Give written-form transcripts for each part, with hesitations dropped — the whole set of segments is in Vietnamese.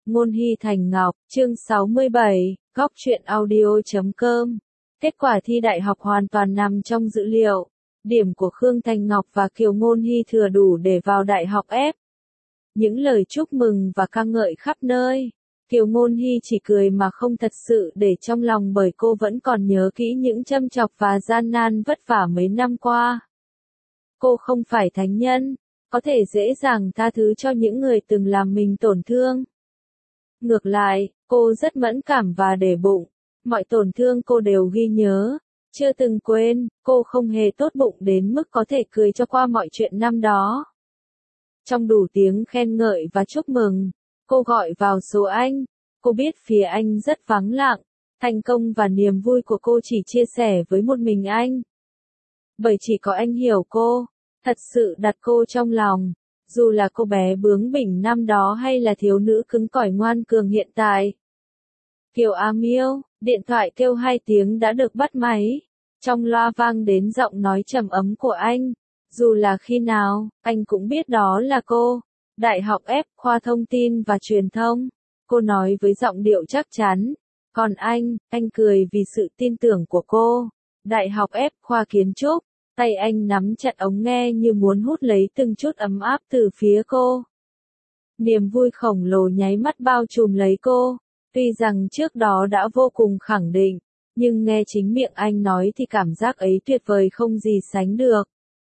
Ngôn Hy Thành Ngọc, chương 67, góc truyện audio.com. Kết quả thi đại học hoàn toàn nằm trong dữ liệu. Điểm của Khương Thành Ngọc và Kiều Ngôn Hy thừa đủ để vào đại học F. Những lời chúc mừng và ca ngợi khắp nơi. Kiều Ngôn Hy chỉ cười mà không thật sự để trong lòng, bởi cô vẫn còn nhớ kỹ những châm chọc và gian nan vất vả mấy năm qua. Cô không phải thánh nhân, có thể dễ dàng tha thứ cho những người từng làm mình tổn thương. Ngược lại, cô rất mẫn cảm và để bụng. Mọi tổn thương cô đều ghi nhớ, chưa từng quên. Cô không hề tốt bụng đến mức có thể cười cho qua mọi chuyện năm đó. Trong đủ tiếng khen ngợi và chúc mừng, cô gọi vào số anh. Cô biết phía anh rất vắng lặng. Thành công và niềm vui của cô chỉ chia sẻ với một mình anh. Bởi chỉ có anh hiểu cô, thật sự đặt cô trong lòng. Dù là cô bé bướng bỉnh năm đó hay là thiếu nữ cứng cỏi ngoan cường hiện tại. Kiều A Miêu, điện thoại kêu 2 tiếng đã được bắt máy. Trong loa vang đến giọng nói trầm ấm của anh. Dù là khi nào, anh cũng biết đó là cô. Đại học F, khoa thông tin và truyền thông. Cô nói với giọng điệu chắc chắn. Còn anh cười vì sự tin tưởng của cô. Đại học F, khoa kiến trúc. Tay anh nắm chặt ống nghe như muốn hút lấy từng chút ấm áp từ phía cô. Niềm vui khổng lồ nháy mắt bao trùm lấy cô. Tuy rằng trước đó đã vô cùng khẳng định, nhưng nghe chính miệng anh nói thì cảm giác ấy tuyệt vời không gì sánh được.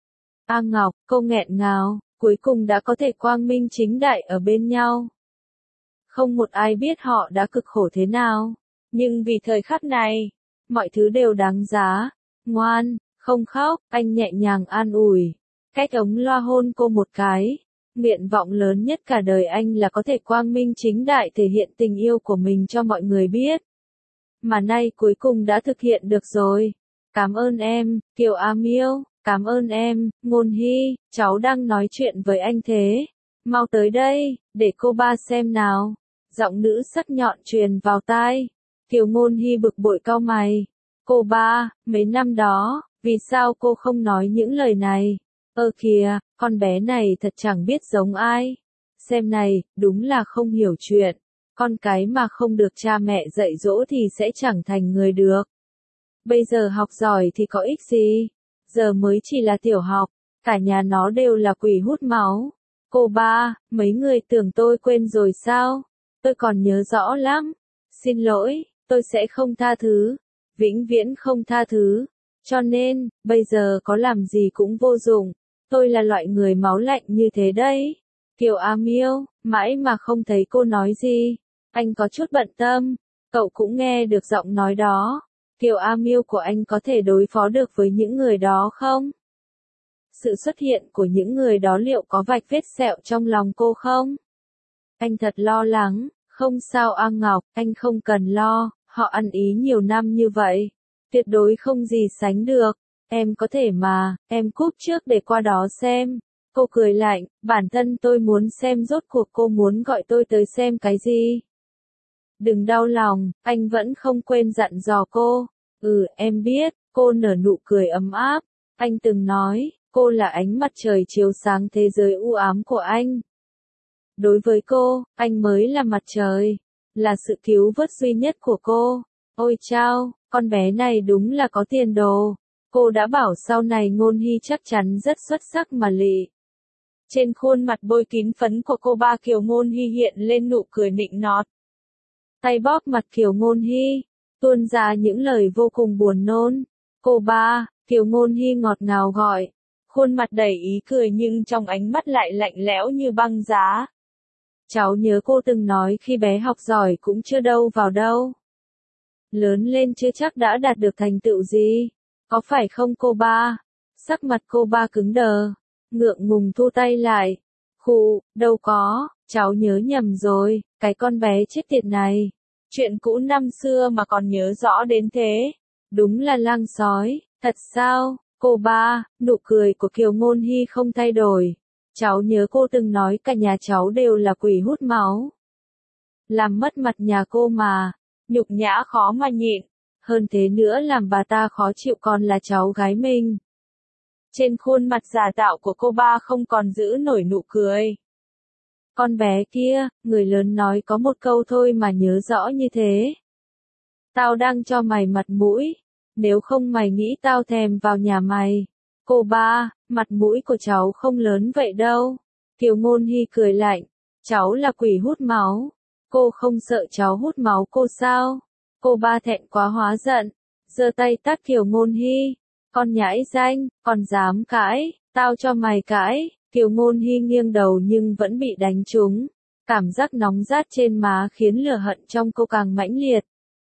A Ngọc, cô nghẹn ngào, cuối cùng đã có thể quang minh chính đại ở bên nhau. Không một ai biết họ đã cực khổ thế nào, nhưng vì thời khắc này, mọi thứ đều đáng giá. Ngoan, không khóc, anh nhẹ nhàng an ủi. Cách ống loa hôn cô một cái. Nguyện vọng lớn nhất cả đời anh là có thể quang minh chính đại thể hiện tình yêu của mình cho mọi người biết. Mà nay cuối cùng đã thực hiện được rồi. Cảm ơn em, Kiều A Miêu, cảm ơn em, Ngôn Hy, cháu đang nói chuyện với anh thế. Mau tới đây, để cô ba xem nào. Giọng nữ sắc nhọn truyền vào tai. Kiều Ngôn Hy bực bội cau mày. Cô ba, mấy năm đó, vì sao cô không nói những lời này? Kìa, con bé này thật chẳng biết giống ai. Xem này, đúng là không hiểu chuyện. Con cái mà không được cha mẹ dạy dỗ thì sẽ chẳng thành người được. Bây giờ học giỏi thì có ích gì? Giờ mới chỉ là tiểu học, cả nhà nó đều là quỷ hút máu. Cô ba, mấy người tưởng tôi quên rồi sao? Tôi còn nhớ rõ lắm. Xin lỗi, tôi sẽ không tha thứ. Vĩnh viễn không tha thứ. Cho nên, bây giờ có làm gì cũng vô dụng. Tôi là loại người máu lạnh như thế đấy. Kiều A Miêu, mãi mà không thấy cô nói gì. Anh có chút bận tâm. Cậu cũng nghe được giọng nói đó. Kiều A Miêu của anh có thể đối phó được với những người đó không? Sự xuất hiện của những người đó liệu có vạch vết sẹo trong lòng cô không? Anh thật lo lắng. Không sao A Ngọc, anh không cần lo. Họ ăn ý nhiều năm như vậy. Tuyệt đối không gì sánh được. Em có thể mà, em cúp trước để qua đó xem. Cô cười lạnh, bản thân tôi muốn xem rốt cuộc cô muốn gọi tôi tới xem cái gì. Đừng đau lòng, anh vẫn không quên dặn dò cô. Em biết, cô nở nụ cười ấm áp. Anh từng nói, cô là ánh mặt trời chiếu sáng thế giới u ám của anh. Đối với cô, anh mới là mặt trời, là sự cứu vớt duy nhất của cô. Ôi chao, con bé này đúng là có tiền đồ. Cô đã bảo sau này Ngôn Hy chắc chắn rất xuất sắc mà lị. Trên khuôn mặt bôi kín phấn của cô ba Kiều Ngôn Hy hiện lên nụ cười nịnh nọt. Tay bóp mặt Kiều Ngôn Hy, tuôn ra những lời vô cùng buồn nôn. Cô ba, Kiều Ngôn Hy ngọt ngào gọi. Khuôn mặt đầy ý cười nhưng trong ánh mắt lại lạnh lẽo như băng giá. Cháu nhớ cô từng nói khi bé học giỏi cũng chưa đâu vào đâu. Lớn lên chưa chắc đã đạt được thành tựu gì. Có phải không cô ba? Sắc mặt cô ba cứng đờ. Ngượng ngùng thu tay lại. Khụ, đâu có, cháu nhớ nhầm rồi, cái con bé chết tiệt này. Chuyện cũ năm xưa mà còn nhớ rõ đến thế. Đúng là lang sói, thật sao? Cô ba, nụ cười của Kiều Ngôn Hy không thay đổi. Cháu nhớ cô từng nói cả nhà cháu đều là quỷ hút máu. Làm mất mặt nhà cô mà. Nhục nhã khó mà nhịn. Hơn thế nữa làm bà ta khó chịu còn là cháu gái mình. Trên khuôn mặt giả tạo của cô ba không còn giữ nổi nụ cười. Con bé kia, người lớn nói có một câu thôi mà nhớ rõ như thế. Tao đang cho mày mặt mũi, nếu không mày nghĩ tao thèm vào nhà mày. Cô ba, mặt mũi của cháu không lớn vậy đâu. Kiều Ngôn Hy cười lạnh, cháu là quỷ hút máu. Cô không sợ cháu hút máu cô sao? Cô ba thẹn quá hóa giận, giơ tay tát Kiều Ngôn Hy. Con nhãi danh, còn dám cãi, tao cho mày cãi. Kiều Ngôn Hy nghiêng đầu nhưng vẫn bị đánh trúng. Cảm giác nóng rát trên má khiến lửa hận trong cô càng mãnh liệt.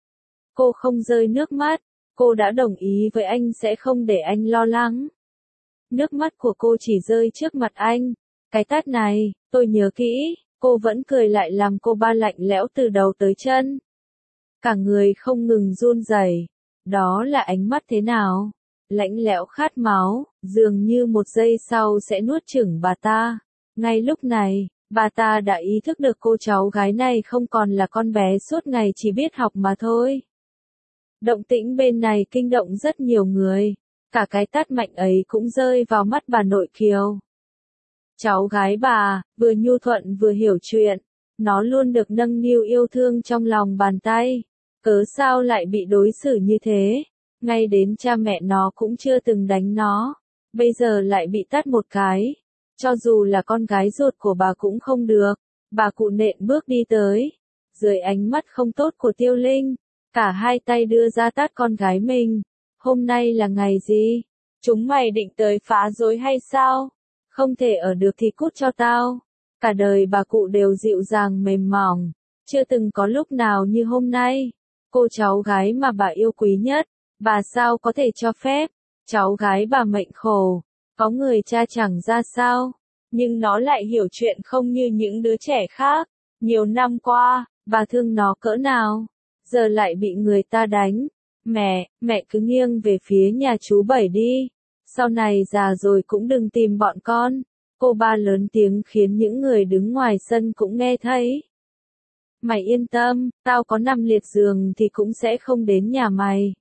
Cô không rơi nước mắt, cô đã đồng ý với anh sẽ không để anh lo lắng. Nước mắt của cô chỉ rơi trước mặt anh. Cái tát này, tôi nhớ kỹ, cô vẫn cười lại làm cô ba lạnh lẽo từ đầu tới chân. Cả người không ngừng run rẩy. Đó là ánh mắt thế nào? Lạnh lẽo khát máu, dường như một giây sau sẽ nuốt chửng bà ta. Ngay lúc này, bà ta đã ý thức được cô cháu gái này không còn là con bé suốt ngày chỉ biết học mà thôi. Động tĩnh bên này kinh động rất nhiều người. Cả cái tát mạnh ấy cũng rơi vào mắt bà nội Kiều. Cháu gái bà, vừa nhu thuận vừa hiểu chuyện. Nó luôn được nâng niu yêu thương trong lòng bàn tay. Cớ sao lại bị đối xử như thế? Ngay đến cha mẹ nó cũng chưa từng đánh nó. Bây giờ lại bị tát một cái. Cho dù là con gái ruột của bà cũng không được. Bà cụ nện bước đi tới. Dưới ánh mắt không tốt của Tiêu Linh, cả hai tay đưa ra tát con gái mình. Hôm nay là ngày gì? Chúng mày định tới phá rối hay sao? Không thể ở được thì cút cho tao. Cả đời bà cụ đều dịu dàng mềm mỏng. Chưa từng có lúc nào như hôm nay. Cô cháu gái mà bà yêu quý nhất. Bà sao có thể cho phép? Cháu gái bà mệnh khổ. Có người cha chẳng ra sao. Nhưng nó lại hiểu chuyện không như những đứa trẻ khác. Nhiều năm qua, bà thương nó cỡ nào. Giờ lại bị người ta đánh. Mẹ cứ nghiêng về phía nhà chú Bảy đi. Sau này già rồi cũng đừng tìm bọn con. Cô ba lớn tiếng khiến những người đứng ngoài sân cũng nghe thấy. Mày yên tâm, tao có nằm liệt giường thì cũng sẽ không đến nhà mày.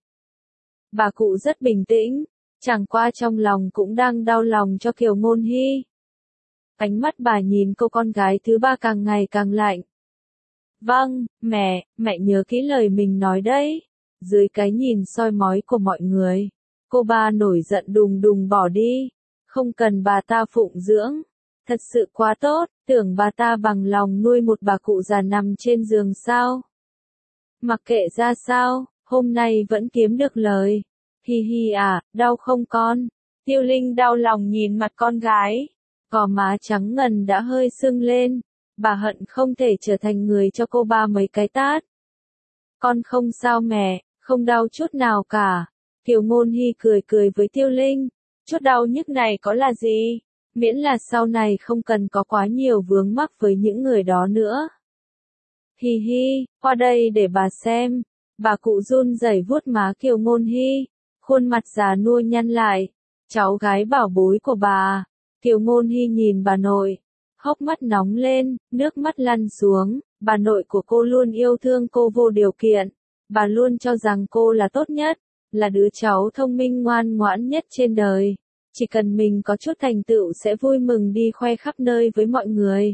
Bà cụ rất bình tĩnh, chẳng qua trong lòng cũng đang đau lòng cho Kiều Ngôn Hy. Ánh mắt bà nhìn cô con gái thứ ba càng ngày càng lạnh. Vâng, mẹ nhớ kỹ lời mình nói đấy. Dưới cái nhìn soi mói của mọi người, cô ba nổi giận đùng đùng bỏ đi. Không cần bà ta phụng dưỡng. Thật sự quá tốt, tưởng bà ta bằng lòng nuôi một bà cụ già nằm trên giường sao. Mặc kệ ra sao, hôm nay vẫn kiếm được lời. Hi hi à, đau không con? Tiêu Linh đau lòng nhìn mặt con gái. Gò má trắng ngần đã hơi sưng lên. Bà hận không thể trở thành người cho cô ba mấy cái tát. Con không sao mẹ, không đau chút nào cả. Kiều Ngôn Hy cười cười với Tiêu Linh. Chút đau nhức này có là gì? Miễn là sau này không cần có quá nhiều vướng mắc với những người đó nữa. Hi hi, qua đây để bà xem. Bà cụ run rẩy vuốt má Kiều Ngôn Hy. Khuôn mặt già nua nhăn lại. Cháu gái bảo bối của bà. Kiều Ngôn Hy nhìn bà nội. Hốc mắt nóng lên, nước mắt lăn xuống. Bà nội của cô luôn yêu thương cô vô điều kiện. Bà luôn cho rằng cô là tốt nhất. Là đứa cháu thông minh ngoan ngoãn nhất trên đời. Chỉ cần mình có chút thành tựu sẽ vui mừng đi khoe khắp nơi với mọi người.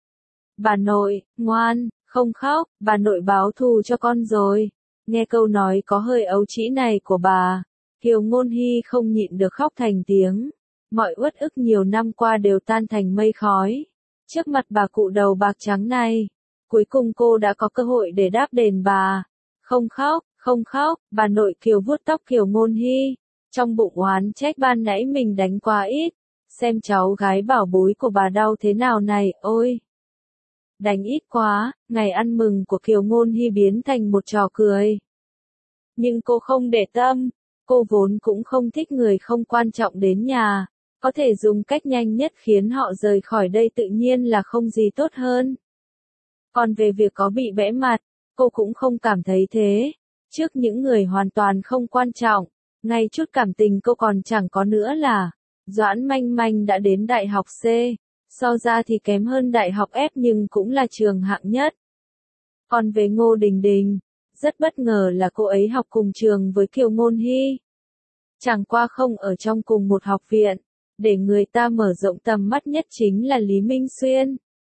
Bà nội, ngoan, không khóc, bà nội báo thù cho con rồi. Nghe câu nói có hơi ấu trĩ này của bà, Kiều Ngôn Hy không nhịn được khóc thành tiếng. Mọi uất ức nhiều năm qua đều tan thành mây khói. Trước mặt bà cụ đầu bạc trắng này, cuối cùng cô đã có cơ hội để đáp đền bà. Không khóc, bà nội Kiều vuốt tóc Kiều Ngôn Hy. Trong bụng oán trách ban nãy mình đánh quá ít. Xem cháu gái bảo bối của bà đau thế nào này, ôi. Đánh ít quá, ngày ăn mừng của Kiều Ngôn Hy biến thành một trò cười. Nhưng cô không để tâm, cô vốn cũng không thích người không quan trọng đến nhà. Có thể dùng cách nhanh nhất khiến họ rời khỏi đây tự nhiên là không gì tốt hơn. Còn về việc có bị bẽ mặt, cô cũng không cảm thấy thế. Trước những người hoàn toàn không quan trọng, ngay chút cảm tình cô còn chẳng có nữa là, Doãn Manh Manh đã đến đại học C, so ra thì kém hơn đại học F nhưng cũng là trường hạng nhất. Còn về Ngô Đình Đình, rất bất ngờ là cô ấy học cùng trường với Kiều Ngôn Hy. Chẳng qua không ở trong cùng một học viện, để người ta mở rộng tầm mắt nhất chính là Lý Minh Xuyên.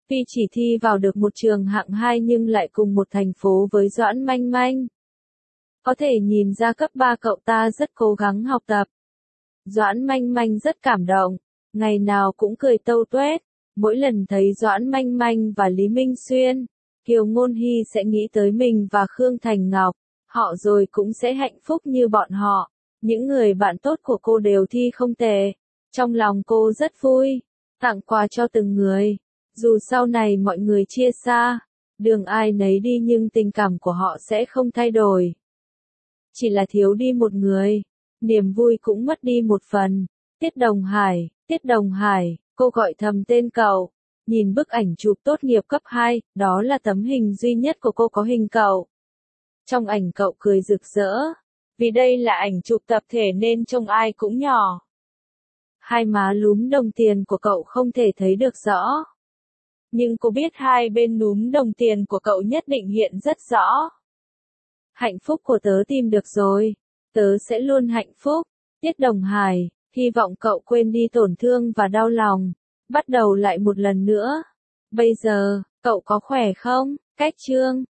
Tuy chỉ thi vào được một trường hạng 2 nhưng lại cùng một thành phố với Doãn Manh Manh. Có thể nhìn ra cấp 3 cậu ta rất cố gắng học tập. Doãn Manh Manh rất cảm động, ngày nào cũng cười tâu tuét. Mỗi lần thấy Doãn Manh Manh và Lý Minh Xuyên, Kiều Ngôn Hy sẽ nghĩ tới mình và Khương Thành Ngọc, họ rồi cũng sẽ hạnh phúc như bọn họ. Những người bạn tốt của cô đều thi không tệ, trong lòng cô rất vui, tặng quà cho từng người. Dù sau này mọi người chia xa, đường ai nấy đi nhưng tình cảm của họ sẽ không thay đổi. Chỉ là thiếu đi một người, niềm vui cũng mất đi một phần. Tiết Đồng Hải, cô gọi thầm tên cậu. Nhìn bức ảnh chụp tốt nghiệp cấp 2, đó là tấm hình duy nhất của cô có hình cậu. Trong ảnh cậu cười rực rỡ, vì đây là ảnh chụp tập thể nên trông ai cũng nhỏ. Hai má lúm đồng tiền của cậu không thể thấy được rõ. Nhưng cô biết hai bên núm đồng tiền của cậu nhất định hiện rất rõ. Hạnh phúc của tớ tìm được rồi, tớ sẽ luôn hạnh phúc. Tiết Đồng Hải, hy vọng cậu quên đi tổn thương và đau lòng, bắt đầu lại một lần nữa. Bây giờ, cậu có khỏe không? Cách chương